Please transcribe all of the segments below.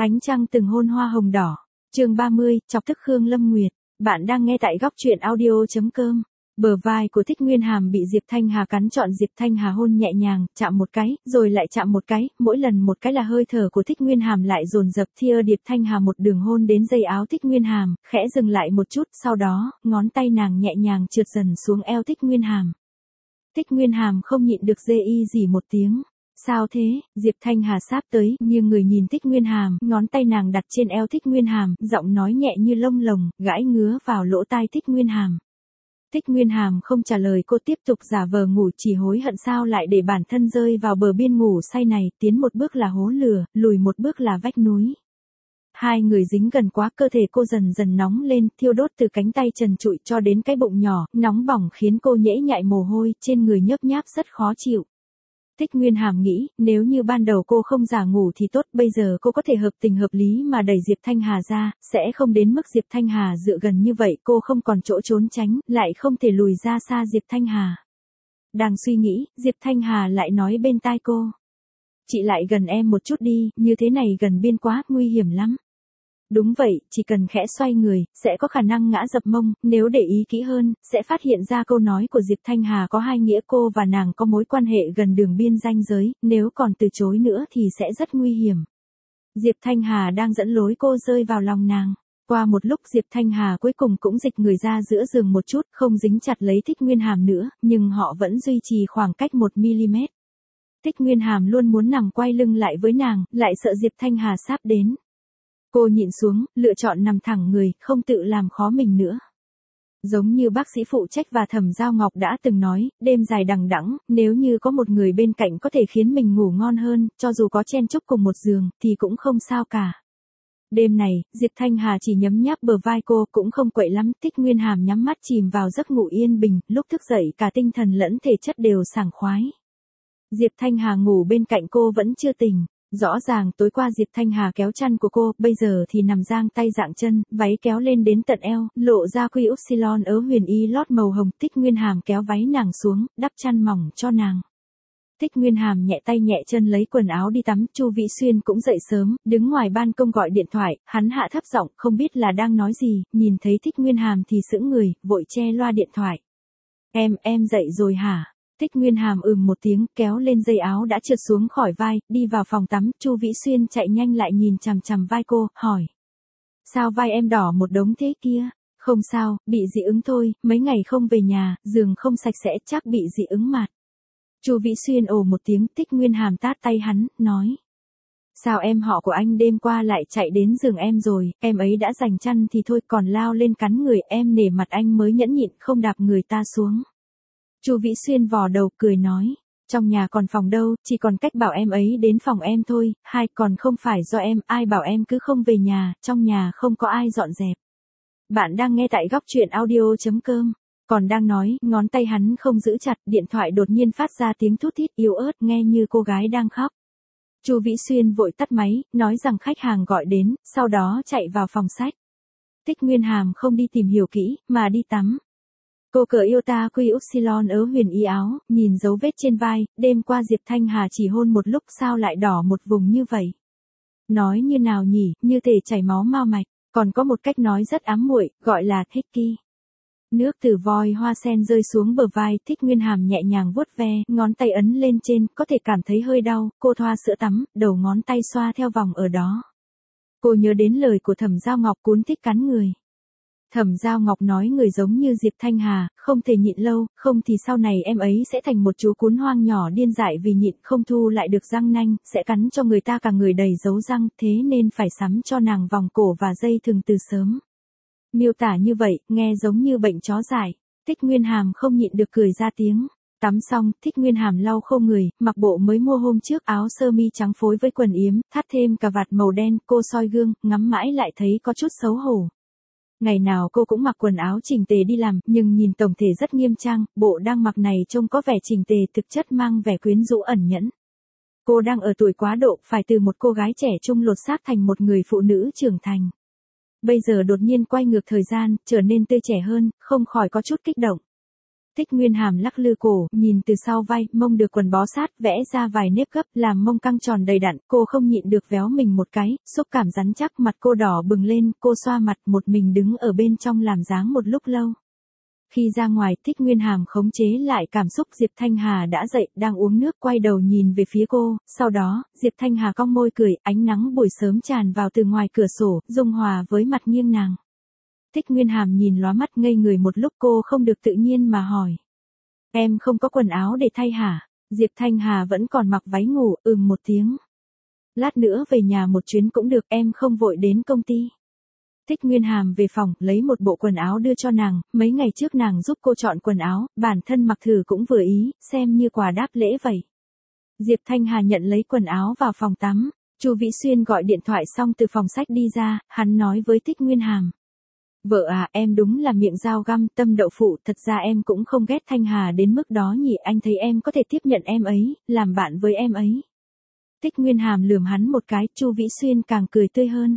Ánh trăng từng hôn hoa hồng đỏ. Chương 30, chọc tức Khương Lâm Nguyệt. Bạn đang nghe tại góc truyện audio.com. Bờ vai của Thích Nguyên Hàm bị Diệp Thanh Hà cắn trọn. Diệp Thanh Hà hôn nhẹ nhàng, chạm một cái, rồi lại chạm một cái, mỗi lần một cái là hơi thở của Thích Nguyên Hàm lại dồn dập. Thia Diệp Thanh Hà một đường hôn đến dây áo Thích Nguyên Hàm, khẽ dừng lại một chút, sau đó, ngón tay nàng nhẹ nhàng trượt dần xuống eo Thích Nguyên Hàm. Thích Nguyên Hàm không nhịn được rê y rỉ một tiếng. Sao thế? Diệp Thanh Hà sáp tới, nhưng người nhìn Thích Nguyên Hàm, ngón tay nàng đặt trên eo Thích Nguyên Hàm, giọng nói nhẹ như lông lồng, gãi ngứa vào lỗ tai Thích Nguyên Hàm. Thích Nguyên Hàm không trả lời, cô tiếp tục giả vờ ngủ, chỉ hối hận sao lại để bản thân rơi vào bờ biên ngủ say này, tiến một bước là hố lửa, lùi một bước là vách núi. Hai người dính gần quá, cơ thể cô dần dần nóng lên, thiêu đốt từ cánh tay trần trụi cho đến cái bụng nhỏ, nóng bỏng khiến cô nhễ nhại mồ hôi, trên người nhớp nháp rất khó chịu. Thích Nguyên Hàm nghĩ, nếu như ban đầu cô không giả ngủ thì tốt, bây giờ cô có thể hợp tình hợp lý mà đẩy Diệp Thanh Hà ra, sẽ không đến mức Diệp Thanh Hà dựa gần như vậy, cô không còn chỗ trốn tránh, lại không thể lùi ra xa Diệp Thanh Hà. Đang suy nghĩ, Diệp Thanh Hà lại nói bên tai cô. Chị lại gần em một chút đi, như thế này gần biên quá, nguy hiểm lắm. Đúng vậy, chỉ cần khẽ xoay người, sẽ có khả năng ngã dập mông, nếu để ý kỹ hơn, sẽ phát hiện ra câu nói của Diệp Thanh Hà có hai nghĩa, cô và nàng có mối quan hệ gần đường biên ranh giới, nếu còn từ chối nữa thì sẽ rất nguy hiểm. Diệp Thanh Hà đang dẫn lối cô rơi vào lòng nàng. Qua một lúc Diệp Thanh Hà cuối cùng cũng dịch người ra giữa giường một chút, không dính chặt lấy Thích Nguyên Hàm nữa, nhưng họ vẫn duy trì khoảng cách 1mm. Thích Nguyên Hàm luôn muốn nằm quay lưng lại với nàng, lại sợ Diệp Thanh Hà sáp đến. Cô nhịn xuống, lựa chọn nằm thẳng người, không tự làm khó mình nữa. Giống như bác sĩ phụ trách và Thẩm Giao Ngọc đã từng nói, đêm dài đằng đẵng, nếu như có một người bên cạnh có thể khiến mình ngủ ngon hơn, cho dù có chen chúc cùng một giường, thì cũng không sao cả. Đêm này, Diệp Thanh Hà chỉ nhấm nháp bờ vai cô, cũng không quậy lắm. Thích Nguyên Hàm nhắm mắt chìm vào giấc ngủ yên bình, lúc thức dậy cả tinh thần lẫn thể chất đều sảng khoái. Diệp Thanh Hà ngủ bên cạnh cô vẫn chưa tỉnh. Rõ ràng tối qua Diệp Thanh Hà kéo chăn của cô, bây giờ thì nằm giang tay dạng chân, váy kéo lên đến tận eo, lộ ra quy upsilon ớ huyền y lót màu hồng. Thích Nguyên Hàm kéo váy nàng xuống, đắp chăn mỏng cho nàng. Thích Nguyên Hàm nhẹ tay nhẹ chân lấy quần áo đi tắm. Chu Vĩ Xuyên cũng dậy sớm, đứng ngoài ban công gọi điện thoại, hắn hạ thấp giọng, không biết là đang nói gì, nhìn thấy Thích Nguyên Hàm thì sững người, vội che loa điện thoại. Em dậy rồi hả? Thích Nguyên Hàm một tiếng, kéo lên dây áo đã trượt xuống khỏi vai, đi vào phòng tắm. Chu Vĩ Xuyên chạy nhanh lại nhìn chằm chằm vai cô, hỏi. Sao vai em đỏ một đống thế kia? Không sao, bị dị ứng thôi, mấy ngày không về nhà, giường không sạch sẽ, chắc bị dị ứng mạt. Chu Vĩ Xuyên một tiếng. Thích Nguyên Hàm tát tay hắn, nói. Sao em họ của anh đêm qua lại chạy đến giường em rồi, em ấy đã giành chăn thì thôi, còn lao lên cắn người em, nể mặt anh mới nhẫn nhịn không đạp người ta xuống. Chu Vĩ Xuyên vò đầu cười nói, trong nhà còn phòng đâu, chỉ còn cách bảo em ấy đến phòng em thôi, còn không phải do em, ai bảo em cứ không về nhà, trong nhà không có ai dọn dẹp. Bạn đang nghe tại góc truyện audio.com, còn đang nói, ngón tay hắn không giữ chặt, điện thoại đột nhiên phát ra tiếng thút thít yếu ớt nghe như cô gái đang khóc. Chu Vĩ Xuyên vội tắt máy, nói rằng khách hàng gọi đến, sau đó chạy vào phòng sách. Thích Nguyên Hàm không đi tìm hiểu kỹ, mà đi tắm. Cô cởi Iota quy upsilon ớ huyền y áo, nhìn dấu vết trên vai, đêm qua Diệp Thanh Hà chỉ hôn một lúc sao lại đỏ một vùng như vậy. Nói như nào nhỉ, như thể chảy máu mao mạch, còn có một cách nói rất ám muội, gọi là hickey. Nước từ vòi hoa sen rơi xuống bờ vai. Thích Nguyên Hàm nhẹ nhàng vuốt ve, ngón tay ấn lên trên, có thể cảm thấy hơi đau, cô thoa sữa tắm, đầu ngón tay xoa theo vòng ở đó. Cô nhớ đến lời của Thẩm Giao Ngọc cuốn thích cắn người. Thẩm Giao Ngọc nói người giống như Diệp Thanh Hà, không thể nhịn lâu, không thì sau này em ấy sẽ thành một chú cún hoang nhỏ điên dại vì nhịn không thu lại được răng nanh, sẽ cắn cho người ta cả người đầy dấu răng, thế nên phải sắm cho nàng vòng cổ và dây thừng từ sớm. Miêu tả như vậy, nghe giống như bệnh chó dại. Thích Nguyên Hàm không nhịn được cười ra tiếng. Tắm xong, Thích Nguyên Hàm lau khô người, mặc bộ mới mua hôm trước, áo sơ mi trắng phối với quần yếm, thắt thêm cà vạt màu đen, cô soi gương, ngắm mãi lại thấy có chút xấu hổ. Ngày nào cô cũng mặc quần áo chỉnh tề đi làm, nhưng nhìn tổng thể rất nghiêm trang, bộ đang mặc này trông có vẻ chỉnh tề, thực chất mang vẻ quyến rũ ẩn nhẫn. Cô đang ở tuổi quá độ, phải từ một cô gái trẻ trung lột xác thành một người phụ nữ trưởng thành. Bây giờ đột nhiên quay ngược thời gian, trở nên tươi trẻ hơn, không khỏi có chút kích động. Thích Nguyên Hàm lắc lư cổ, nhìn từ sau vai, mông được quần bó sát, vẽ ra vài nếp gấp, làm mông căng tròn đầy đặn, cô không nhịn được véo mình một cái, xúc cảm rắn chắc, mặt cô đỏ bừng lên, cô xoa mặt, một mình đứng ở bên trong làm dáng một lúc lâu. Khi ra ngoài, Thích Nguyên Hàm khống chế lại cảm xúc, Diệp Thanh Hà đã dậy, đang uống nước, quay đầu nhìn về phía cô, sau đó, Diệp Thanh Hà cong môi cười, ánh nắng buổi sớm tràn vào từ ngoài cửa sổ, dung hòa với mặt nghiêng nàng. Thích Nguyên Hàm nhìn lóa mắt ngây người một lúc, cô không được tự nhiên mà hỏi. Em không có quần áo để thay hả? Diệp Thanh Hà vẫn còn mặc váy ngủ, một tiếng. Lát nữa về nhà một chuyến cũng được, em không vội đến công ty. Thích Nguyên Hàm về phòng, lấy một bộ quần áo đưa cho nàng, mấy ngày trước nàng giúp cô chọn quần áo, bản thân mặc thử cũng vừa ý, xem như quà đáp lễ vậy. Diệp Thanh Hà nhận lấy quần áo vào phòng tắm, Chu Vĩ Xuyên gọi điện thoại xong từ phòng sách đi ra, hắn nói với Thích Nguyên Hàm. Vợ à, em đúng là miệng dao găm, tâm đậu phụ, thật ra em cũng không ghét Thanh Hà đến mức đó nhỉ, anh thấy em có thể tiếp nhận em ấy, làm bạn với em ấy. Thích Nguyên Hàm lườm hắn một cái, Chu Vĩ Xuyên càng cười tươi hơn.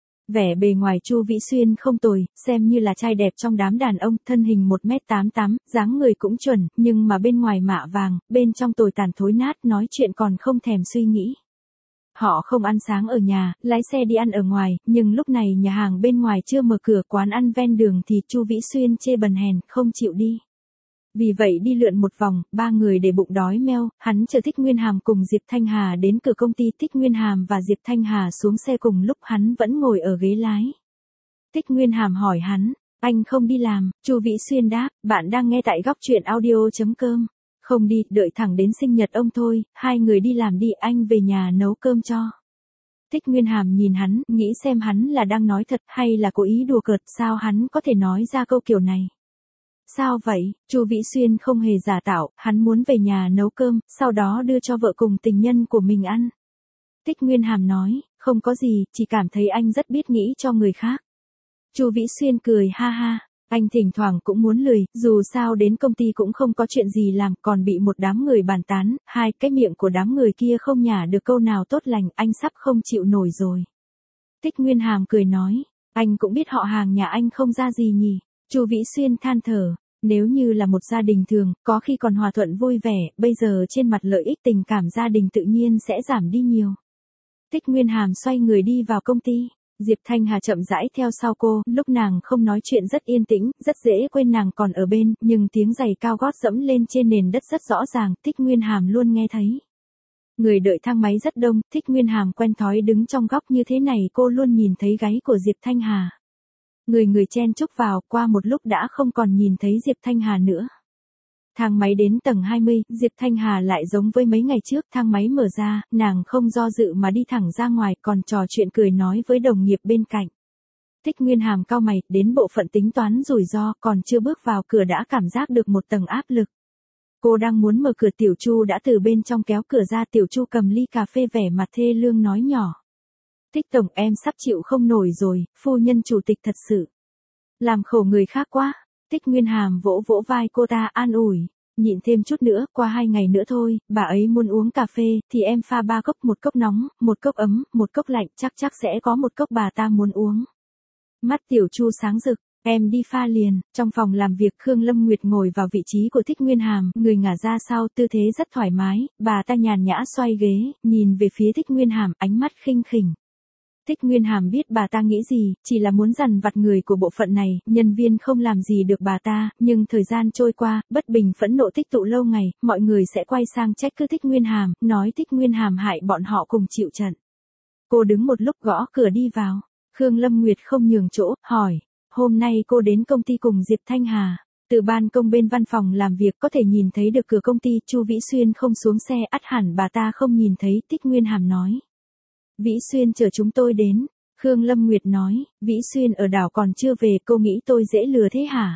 Vẻ bề ngoài Chu Vĩ Xuyên không tồi, xem như là trai đẹp trong đám đàn ông, thân hình 1m88, dáng người cũng chuẩn, nhưng mà bên ngoài mạ vàng, bên trong tồi tàn thối nát, nói chuyện còn không thèm suy nghĩ. Họ không ăn sáng ở nhà, lái xe đi ăn ở ngoài, nhưng lúc này nhà hàng bên ngoài chưa mở cửa, quán ăn ven đường thì Chu Vĩ Xuyên chê bần hèn, không chịu đi. Vì vậy đi lượn một vòng, ba người để bụng đói meo, hắn chờ Thích Nguyên Hàm cùng Diệp Thanh Hà đến cửa công ty. Thích Nguyên Hàm và Diệp Thanh Hà xuống xe cùng lúc, hắn vẫn ngồi ở ghế lái. Thích Nguyên Hàm hỏi hắn, anh không đi làm? Chu Vĩ Xuyên đáp, bạn đang nghe tại goctruyện.audio.com. Không đi, đợi thẳng đến sinh nhật ông thôi, hai người đi làm đi, anh về nhà nấu cơm cho. Thích Nguyên Hàm nhìn hắn, nghĩ xem hắn là đang nói thật hay là cố ý đùa cợt, sao hắn có thể nói ra câu kiểu này. Sao vậy? Chu Vĩ Xuyên không hề giả tạo, hắn muốn về nhà nấu cơm, sau đó đưa cho vợ cùng tình nhân của mình ăn. Thích Nguyên Hàm nói, không có gì, chỉ cảm thấy anh rất biết nghĩ cho người khác. Chu Vĩ Xuyên cười ha ha, anh thỉnh thoảng cũng muốn lười, dù sao đến công ty cũng không có chuyện gì làm, còn bị một đám người bàn tán, hai cái miệng của đám người kia không nhả được câu nào tốt lành, anh sắp không chịu nổi rồi. Thích Nguyên Hàm cười nói, anh cũng biết họ hàng nhà anh không ra gì nhỉ. Chu Vĩ Xuyên than thở, nếu như là một gia đình thường, có khi còn hòa thuận vui vẻ, bây giờ trên mặt lợi ích tình cảm gia đình tự nhiên sẽ giảm đi nhiều. Thích Nguyên Hàm xoay người đi vào công ty, Diệp Thanh Hà chậm rãi theo sau cô, lúc nàng không nói chuyện rất yên tĩnh, rất dễ quên nàng còn ở bên, nhưng tiếng giày cao gót dẫm lên trên nền đất rất rõ ràng, Thích Nguyên Hàm luôn nghe thấy. Người đợi thang máy rất đông, Thích Nguyên Hàm quen thói đứng trong góc như thế này, cô luôn nhìn thấy gáy của Diệp Thanh Hà. Người chen chúc vào, qua một lúc đã không còn nhìn thấy Diệp Thanh Hà nữa. Thang máy đến tầng 20, Diệp Thanh Hà lại giống với mấy ngày trước, thang máy mở ra, nàng không do dự mà đi thẳng ra ngoài, còn trò chuyện cười nói với đồng nghiệp bên cạnh. Thích Nguyên Hàm cau mày, đến bộ phận tính toán rủi ro, còn chưa bước vào cửa đã cảm giác được một tầng áp lực. Cô đang muốn mở cửa, Tiểu Chu đã từ bên trong kéo cửa ra, Tiểu Chu cầm ly cà phê vẻ mặt thê lương nói nhỏ. Thích tổng, em sắp chịu không nổi rồi, phu nhân chủ tịch thật sự làm khổ người khác quá. Thích Nguyên Hàm vỗ vỗ vai cô ta an ủi, nhịn thêm chút nữa, qua 2 ngày nữa thôi, bà ấy muốn uống cà phê, thì em pha 3 cốc, một cốc nóng, một cốc ấm, một cốc lạnh, chắc sẽ có một cốc bà ta muốn uống. Mắt Tiểu Chu sáng rực, em đi pha liền. Trong phòng làm việc, Khương Lâm Nguyệt ngồi vào vị trí của Thích Nguyên Hàm, người ngả ra sau, tư thế rất thoải mái, bà ta nhàn nhã xoay ghế, nhìn về phía Thích Nguyên Hàm, ánh mắt khinh khỉnh. Thích Nguyên Hàm biết bà ta nghĩ gì, chỉ là muốn dằn vặt người của bộ phận này, nhân viên không làm gì được bà ta, nhưng thời gian trôi qua, bất bình phẫn nộ tích tụ lâu ngày, mọi người sẽ quay sang trách cứ Thích Nguyên Hàm, nói Thích Nguyên Hàm hại bọn họ cùng chịu trận. Cô đứng một lúc gõ cửa đi vào, Khương Lâm Nguyệt không nhường chỗ, hỏi, hôm nay cô đến công ty cùng Diệp Thanh Hà. Từ ban công bên văn phòng làm việc có thể nhìn thấy được cửa công ty. Chu Vĩ Xuyên không xuống xe, ắt hẳn bà ta không nhìn thấy. Thích Nguyên Hàm nói, Vĩ Xuyên chờ chúng tôi đến. Khương Lâm Nguyệt nói, Vĩ Xuyên ở đảo còn chưa về, cô nghĩ tôi dễ lừa thế hả?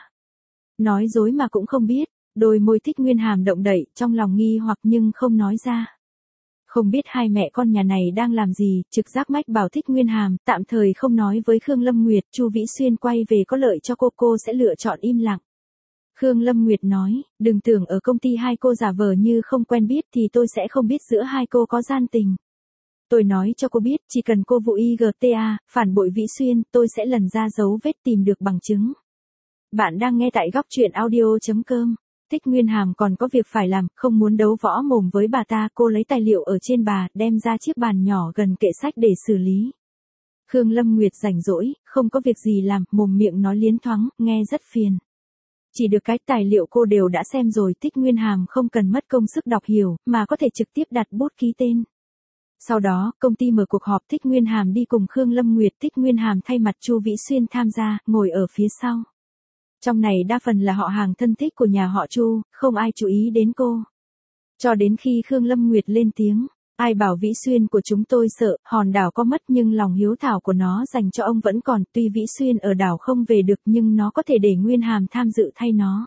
Nói dối mà cũng không biết. Đôi môi Thích Nguyên Hàm động đậy, trong lòng nghi hoặc nhưng không nói ra. Không biết hai mẹ con nhà này đang làm gì, trực giác mách bảo Thích Nguyên Hàm, tạm thời không nói với Khương Lâm Nguyệt. Chu Vĩ Xuyên quay về có lợi cho cô sẽ lựa chọn im lặng. Khương Lâm Nguyệt nói, đừng tưởng ở công ty hai cô giả vờ như không quen biết thì tôi sẽ không biết giữa hai cô có gian tình. Tôi nói cho cô biết, chỉ cần cô vụ IGTA, phản bội Vĩ Xuyên, tôi sẽ lần ra dấu vết tìm được bằng chứng. Bạn đang nghe tại goctruyện.audio.com. Thích Nguyên Hàm còn có việc phải làm, không muốn đấu võ mồm với bà ta, cô lấy tài liệu ở trên bà, đem ra chiếc bàn nhỏ gần kệ sách để xử lý. Khương Lâm Nguyệt rảnh rỗi, không có việc gì làm, mồm miệng nói liến thoáng, nghe rất phiền. Chỉ được cái tài liệu cô đều đã xem rồi, Thích Nguyên Hàm không cần mất công sức đọc hiểu, mà có thể trực tiếp đặt bút ký tên. Sau đó, công ty mở cuộc họp, Thích Nguyên Hàm đi cùng Khương Lâm Nguyệt, Thích Nguyên Hàm thay mặt Chu Vĩ Xuyên tham gia, ngồi ở phía sau. Trong này đa phần là họ hàng thân thích của nhà họ Chu, không ai chú ý đến cô. Cho đến khi Khương Lâm Nguyệt lên tiếng, ai bảo Vĩ Xuyên của chúng tôi sợ, hòn đảo có mất nhưng lòng hiếu thảo của nó dành cho ông vẫn còn, tuy Vĩ Xuyên ở đảo không về được nhưng nó có thể để Nguyên Hàm tham dự thay nó.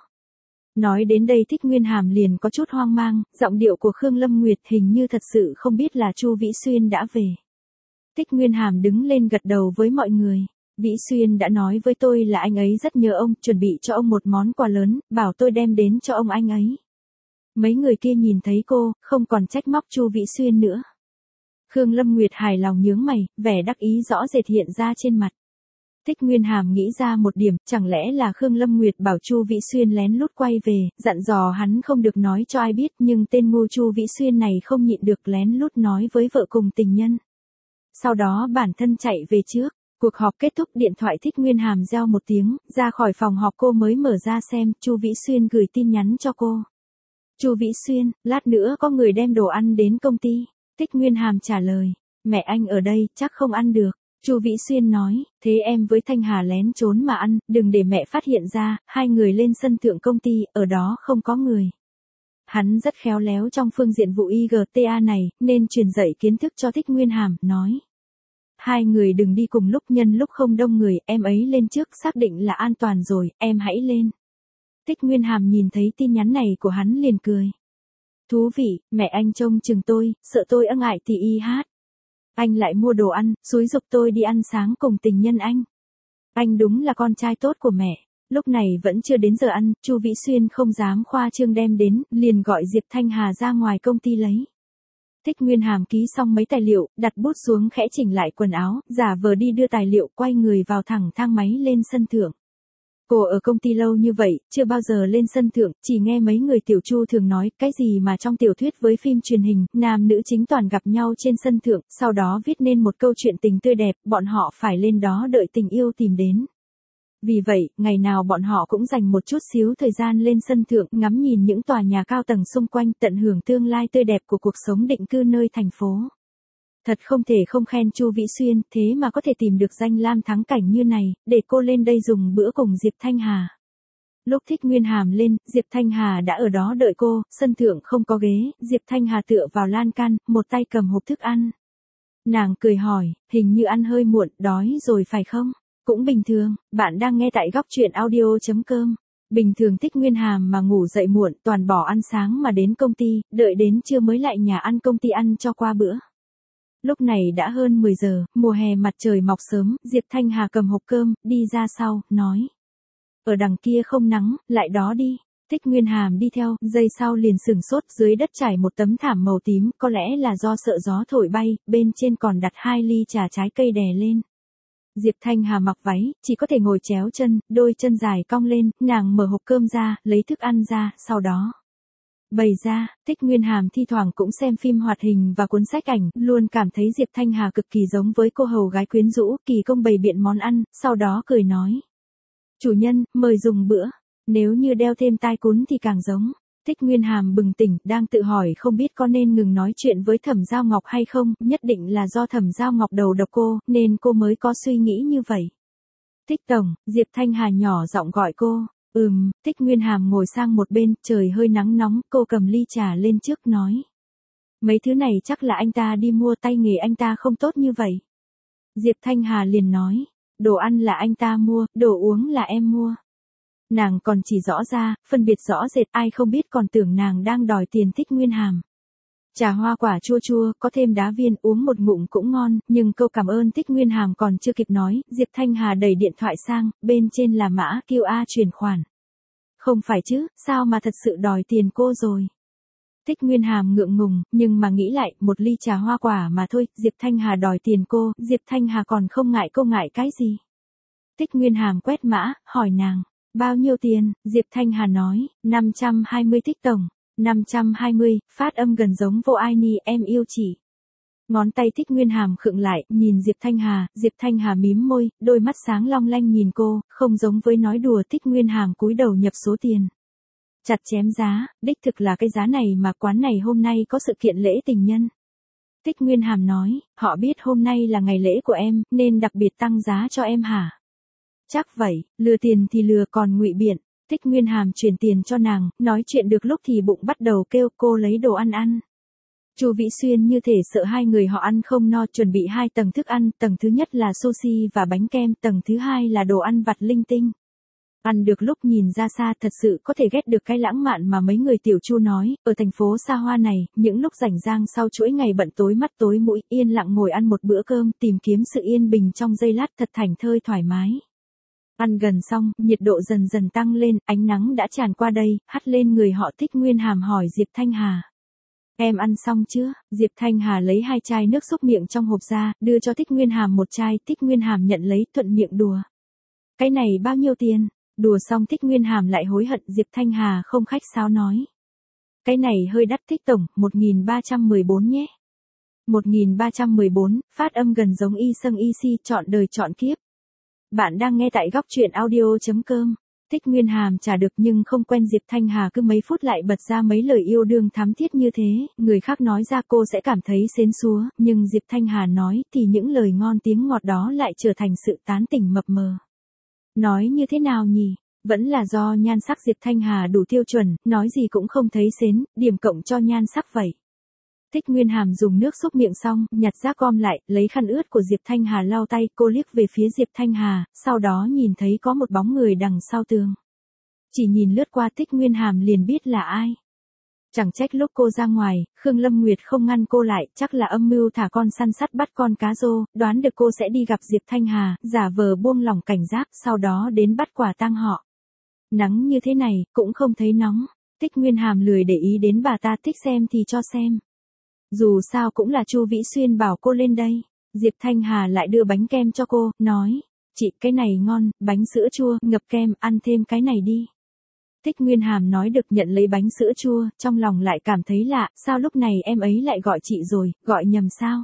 Nói đến đây Thích Nguyên Hàm liền có chút hoang mang, giọng điệu của Khương Lâm Nguyệt hình như thật sự không biết là Chu Vĩ Xuyên đã về. Thích Nguyên Hàm đứng lên gật đầu với mọi người. Vĩ Xuyên đã nói với tôi là anh ấy rất nhớ ông, chuẩn bị cho ông một món quà lớn, bảo tôi đem đến cho ông anh ấy. Mấy người kia nhìn thấy cô, không còn trách móc Chu Vĩ Xuyên nữa. Khương Lâm Nguyệt hài lòng nhướng mày, vẻ đắc ý rõ rệt hiện ra trên mặt. Thích Nguyên Hàm nghĩ ra một điểm, chẳng lẽ là Khương Lâm Nguyệt bảo Chu Vĩ Xuyên lén lút quay về, dặn dò hắn không được nói cho ai biết, nhưng tên ngu Chu Vĩ Xuyên này không nhịn được lén lút nói với vợ cùng tình nhân. Sau đó bản thân chạy về trước. Cuộc họp kết thúc, điện thoại Thích Nguyên Hàm reo một tiếng, ra khỏi phòng họp cô mới mở ra xem, Chu Vĩ Xuyên gửi tin nhắn cho cô. Chu Vĩ Xuyên, lát nữa có người đem đồ ăn đến công ty. Thích Nguyên Hàm trả lời, mẹ anh ở đây, chắc không ăn được. Chu Vĩ Xuyên nói, thế em với Thanh Hà lén trốn mà ăn, đừng để mẹ phát hiện ra. Hai người lên sân thượng công ty, ở đó không có người. Hắn rất khéo léo trong phương diện vụ IGTA này, nên truyền dạy kiến thức cho Thích Nguyên Hàm, nói. Hai người đừng đi cùng lúc, nhân lúc không đông người, em ấy lên trước xác định là an toàn rồi, em hãy lên. Thích Nguyên Hàm nhìn thấy tin nhắn này của hắn liền cười. Thú vị, mẹ anh trông chừng tôi, sợ tôi ngại thì y hát. Anh lại mua đồ ăn, xúi giục tôi đi ăn sáng cùng tình nhân anh. Anh đúng là con trai tốt của mẹ. Lúc này vẫn chưa đến giờ ăn, Chu Vĩ Xuyên không dám khoa trương đem đến, liền gọi Diệp Thanh Hà ra ngoài công ty lấy. Thích Nguyên Hàm ký xong mấy tài liệu, đặt bút xuống khẽ chỉnh lại quần áo, giả vờ đi đưa tài liệu, quay người vào thẳng thang máy lên sân thượng. Cô ở công ty lâu như vậy, chưa bao giờ lên sân thượng, chỉ nghe mấy người tiểu Chu thường nói, cái gì mà trong tiểu thuyết với phim truyền hình, nam nữ chính toàn gặp nhau trên sân thượng, sau đó viết nên một câu chuyện tình tươi đẹp, bọn họ phải lên đó đợi tình yêu tìm đến. Vì vậy, ngày nào bọn họ cũng dành một chút xíu thời gian lên sân thượng, ngắm nhìn những tòa nhà cao tầng xung quanh, tận hưởng tương lai tươi đẹp của cuộc sống định cư nơi thành phố. Thật không thể không khen Chu Vĩ Xuyên, thế mà có thể tìm được danh lam thắng cảnh như này, để cô lên đây dùng bữa cùng Diệp Thanh Hà. Lúc Thích Nguyên Hàm lên, Diệp Thanh Hà đã ở đó đợi cô, sân thượng không có ghế, Diệp Thanh Hà tựa vào lan can, một tay cầm hộp thức ăn. Nàng cười hỏi, hình như ăn hơi muộn, đói rồi phải không? Cũng bình thường, bạn đang nghe tại góc truyện audio.com. Bình thường Thích Nguyên Hàm mà ngủ dậy muộn, toàn bỏ ăn sáng mà đến công ty, đợi đến trưa mới lại nhà ăn công ty ăn cho qua bữa. Lúc này đã hơn 10 giờ, mùa hè mặt trời mọc sớm, Diệp Thanh Hà cầm hộp cơm, đi ra sau, nói. Ở đằng kia không nắng, lại đó đi. Thích Nguyên Hàm đi theo, giây sau liền sửng sốt, dưới đất trải một tấm thảm màu tím, có lẽ là do sợ gió thổi bay, bên trên còn đặt 2 ly trà trái cây đè lên. Diệp Thanh Hà mặc váy, chỉ có thể ngồi chéo chân, đôi chân dài cong lên, nàng mở hộp cơm ra, lấy thức ăn ra, sau đó bày ra. Thích Nguyên Hàm thi thoảng cũng xem phim hoạt hình và cuốn sách ảnh, luôn cảm thấy Diệp Thanh Hà cực kỳ giống với cô hầu gái quyến rũ, kỳ công bày biện món ăn, sau đó cười nói. Chủ nhân, mời dùng bữa, nếu như đeo thêm tai cún thì càng giống. Thích Nguyên Hàm bừng tỉnh, đang tự hỏi không biết có nên ngừng nói chuyện với Thẩm Giao Ngọc hay không, nhất định là do Thẩm Giao Ngọc đầu độc cô, nên cô mới có suy nghĩ như vậy. Thích tổng, Diệp Thanh Hà nhỏ giọng gọi cô. Thích Nguyên Hàm ngồi sang một bên, trời hơi nắng nóng, cô cầm ly trà lên trước nói. Mấy thứ này chắc là anh ta đi mua, tay nghề anh ta không tốt như vậy. Diệp Thanh Hà liền nói, đồ ăn là anh ta mua, đồ uống là em mua. Nàng còn chỉ rõ ra, phân biệt rõ rệt, ai không biết còn tưởng nàng đang đòi tiền Thích Nguyên Hàm. Trà hoa quả chua chua, có thêm đá viên, uống một ngụm cũng ngon, nhưng câu cảm ơn Thích Nguyên Hàm còn chưa kịp nói, Diệp Thanh Hà đẩy điện thoại sang, bên trên là mã QR chuyển khoản. Không phải chứ, sao mà thật sự đòi tiền cô rồi. Thích Nguyên Hàm ngượng ngùng, nhưng mà nghĩ lại, một ly trà hoa quả mà thôi, Diệp Thanh Hà đòi tiền cô, Diệp Thanh Hà còn không ngại, cô ngại cái gì. Thích Nguyên Hàm quét mã, hỏi nàng, Bao nhiêu tiền? Diệp Thanh Hà nói, 520 tích tổng. 520, phát âm gần giống vô ai ni, em yêu chị. Ngón tay Thích Nguyên Hàm khựng lại, nhìn Diệp Thanh Hà mím môi, đôi mắt sáng long lanh nhìn cô, không giống với nói đùa. Thích Nguyên Hàm cúi đầu nhập số tiền. Chặt chém giá, đích thực là cái giá này mà quán này hôm nay có sự kiện lễ tình nhân. Thích Nguyên Hàm nói, họ biết hôm nay là ngày lễ của em, nên đặc biệt tăng giá cho em hả? Chắc vậy, lừa tiền thì lừa còn ngụy biện. Thích Nguyên Hàm chuyển tiền cho nàng, nói chuyện được lúc thì bụng bắt đầu kêu cô lấy đồ ăn ăn. Chu Vĩ Xuyên như thể sợ hai người họ ăn không no, chuẩn bị 2 tầng thức ăn, tầng thứ nhất là sushi và bánh kem, tầng thứ hai là đồ ăn vặt linh tinh. Ăn được lúc nhìn ra xa thật sự có thể ghét được cái lãng mạn mà mấy người tiểu Chu nói, ở thành phố xa hoa này, những lúc rảnh rang sau chuỗi ngày bận tối mắt tối mũi, yên lặng ngồi ăn một bữa cơm, tìm kiếm sự yên bình trong giây lát thật thảnh thơi thoải mái. Ăn gần xong, nhiệt độ dần dần tăng lên, ánh nắng đã tràn qua đây, hắt lên người họ. Thích Nguyên Hàm hỏi Diệp Thanh Hà. Em ăn xong chưa? Diệp Thanh Hà lấy 2 chai nước xúc miệng trong hộp ra, đưa cho Thích Nguyên Hàm 1 chai, Thích Nguyên Hàm nhận lấy, thuận miệng đùa. Cái này bao nhiêu tiền? Đùa xong Thích Nguyên Hàm lại hối hận. Diệp Thanh Hà không khách sáo nói. Cái này hơi đắt. Thích tổng, 1314 nhé. 1314, phát âm gần giống y sâng y si, chọn đời chọn kiếp. Bạn đang nghe tại góc truyện audio.com. Thích Nguyên Hàm trả được nhưng không quen Diệp Thanh Hà cứ mấy phút lại bật ra mấy lời yêu đương thắm thiết như thế, người khác nói ra cô sẽ cảm thấy xến xúa, nhưng Diệp Thanh Hà nói thì những lời ngon tiếng ngọt đó lại trở thành sự tán tỉnh mập mờ. Nói như thế nào nhỉ? Vẫn là do nhan sắc Diệp Thanh Hà đủ tiêu chuẩn, nói gì cũng không thấy xến, điểm cộng cho nhan sắc vậy. Thích Nguyên Hàm dùng nước xúc miệng xong, nhặt rác gom lại, lấy khăn ướt của Diệp Thanh Hà lau tay, cô liếc về phía Diệp Thanh Hà, sau đó nhìn thấy có một bóng người đằng sau tường. Chỉ nhìn lướt qua Thích Nguyên Hàm liền biết là ai. Chẳng trách lúc cô ra ngoài, Khương Lâm Nguyệt không ngăn cô lại, chắc là âm mưu thả con săn sắt bắt con cá rô, đoán được cô sẽ đi gặp Diệp Thanh Hà, giả vờ buông lỏng cảnh giác, sau đó đến bắt quả tang họ. Nắng như thế này, cũng không thấy nóng. Thích Nguyên Hàm lười để ý đến bà ta, thích xem thì cho xem. Dù sao cũng là Chu Vĩ Xuyên bảo cô lên đây. Diệp Thanh Hà lại đưa bánh kem cho cô, nói. Chị, cái này ngon, bánh sữa chua, ngập kem, ăn thêm cái này đi. Thích Nguyên Hàm nói được nhận lấy bánh sữa chua, trong lòng lại cảm thấy lạ, sao lúc này em ấy lại gọi chị rồi, gọi nhầm sao?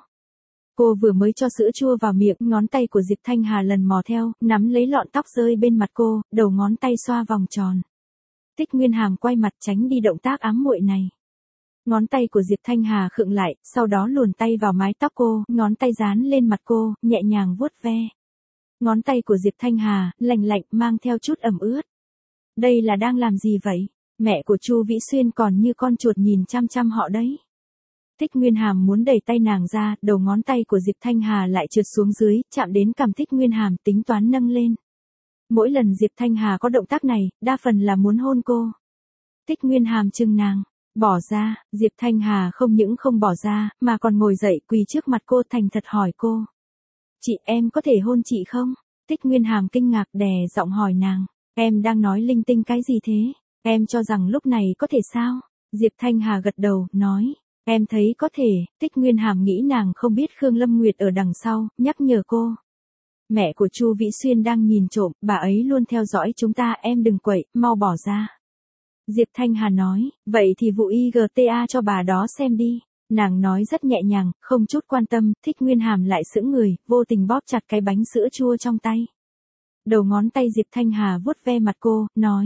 Cô vừa mới cho sữa chua vào miệng, ngón tay của Diệp Thanh Hà lần mò theo, nắm lấy lọn tóc rơi bên mặt cô, đầu ngón tay xoa vòng tròn. Thích Nguyên Hàm quay mặt tránh đi động tác ám muội này. Ngón tay của Diệp Thanh Hà khựng lại, sau đó luồn tay vào mái tóc cô, ngón tay dán lên mặt cô, nhẹ nhàng vuốt ve. Ngón tay của Diệp Thanh Hà, lạnh lạnh, mang theo chút ẩm ướt. Đây là đang làm gì vậy? Mẹ của Chu Vĩ Xuyên còn như con chuột nhìn chăm chăm họ đấy. Thích Nguyên Hàm muốn đẩy tay nàng ra, đầu ngón tay của Diệp Thanh Hà lại trượt xuống dưới, chạm đến cằm Thích Nguyên Hàm, tính toán nâng lên. Mỗi lần Diệp Thanh Hà có động tác này, đa phần là muốn hôn cô. Thích Nguyên Hàm chừng nàng. Bỏ ra, Diệp Thanh Hà không những không bỏ ra, mà còn ngồi dậy quỳ trước mặt cô thành thật hỏi cô. Chị, em có thể hôn chị không? Thích Nguyên Hàm kinh ngạc đè giọng hỏi nàng. Em đang nói linh tinh cái gì thế? Em cho rằng lúc này có thể sao? Diệp Thanh Hà gật đầu, nói. Em thấy có thể. Thích Nguyên Hàm nghĩ nàng không biết Khương Lâm Nguyệt ở đằng sau, nhắc nhở cô. Mẹ của Chu Vĩ Xuyên đang nhìn trộm, bà ấy luôn theo dõi chúng ta, em đừng quậy, mau bỏ ra. Diệp Thanh Hà nói, vậy thì vụ IGTA cho bà đó xem đi. Nàng nói rất nhẹ nhàng, không chút quan tâm, Thích Nguyên Hàm lại sững người, vô tình bóp chặt cái bánh sữa chua trong tay. Đầu ngón tay Diệp Thanh Hà vuốt ve mặt cô, nói.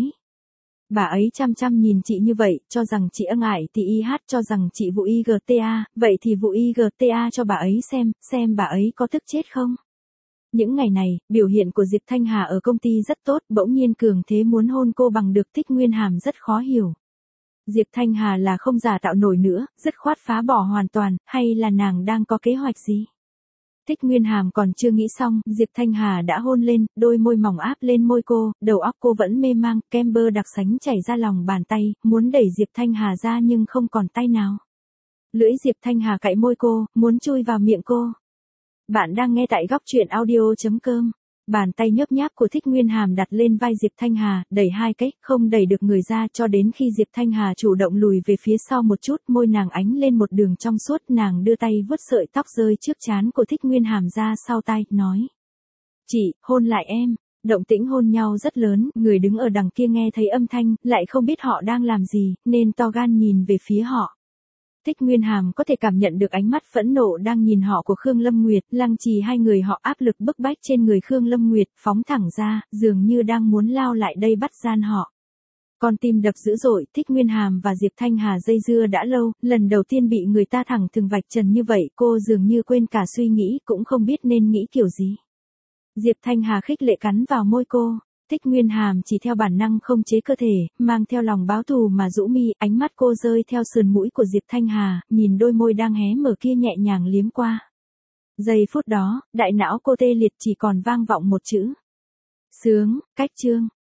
Bà ấy chăm chăm nhìn chị như vậy, cho rằng chị ân ải thì IH cho rằng chị vụ IGTA, vậy thì vụ IGTA cho bà ấy xem bà ấy có tức chết không? Những ngày này, biểu hiện của Diệp Thanh Hà ở công ty rất tốt, bỗng nhiên cường thế muốn hôn cô bằng được. Thích Nguyên Hàm rất khó hiểu. Diệp Thanh Hà là không giả tạo nổi nữa, dứt khoát phá bỏ hoàn toàn, hay là nàng đang có kế hoạch gì? Thích Nguyên Hàm còn chưa nghĩ xong, Diệp Thanh Hà đã hôn lên, đôi môi mỏng áp lên môi cô, đầu óc cô vẫn mê mang, kem bơ đặc sánh chảy ra lòng bàn tay, muốn đẩy Diệp Thanh Hà ra nhưng không còn tay nào. Lưỡi Diệp Thanh Hà cạy môi cô, muốn chui vào miệng cô. Bạn đang nghe tại góc truyện audio.com. Bàn tay nhớp nháp của Thích Nguyên Hàm đặt lên vai Diệp Thanh Hà, đẩy hai cái, không đẩy được người ra cho đến khi Diệp Thanh Hà chủ động lùi về phía sau một chút, môi nàng ánh lên một đường trong suốt, nàng đưa tay vuốt sợi tóc rơi trước trán của Thích Nguyên Hàm ra sau tai, nói. Chị, hôn lại em. Động tĩnh hôn nhau rất lớn, người đứng ở đằng kia nghe thấy âm thanh, lại không biết họ đang làm gì, nên to gan nhìn về phía họ. Thích Nguyên Hàm có thể cảm nhận được ánh mắt phẫn nộ đang nhìn họ của Khương Lâm Nguyệt, Lăng Trì hai người họ áp lực bức bách trên người Khương Lâm Nguyệt, phóng thẳng ra, dường như đang muốn lao lại đây bắt gian họ. Con tim đập dữ dội, Thích Nguyên Hàm và Diệp Thanh Hà dây dưa đã lâu, lần đầu tiên bị người ta thẳng thừng vạch trần như vậy, cô dường như quên cả suy nghĩ, cũng không biết nên nghĩ kiểu gì. Diệp Thanh Hà khích lệ cắn vào môi cô. Thích Nguyên Hàm chỉ theo bản năng không chế cơ thể, mang theo lòng báo thù mà rũ mi, ánh mắt cô rơi theo sườn mũi của Diệp Thanh Hà, nhìn đôi môi đang hé mở kia nhẹ nhàng liếm qua. Giây phút đó, đại não cô tê liệt chỉ còn vang vọng một chữ. Sướng, cách chương.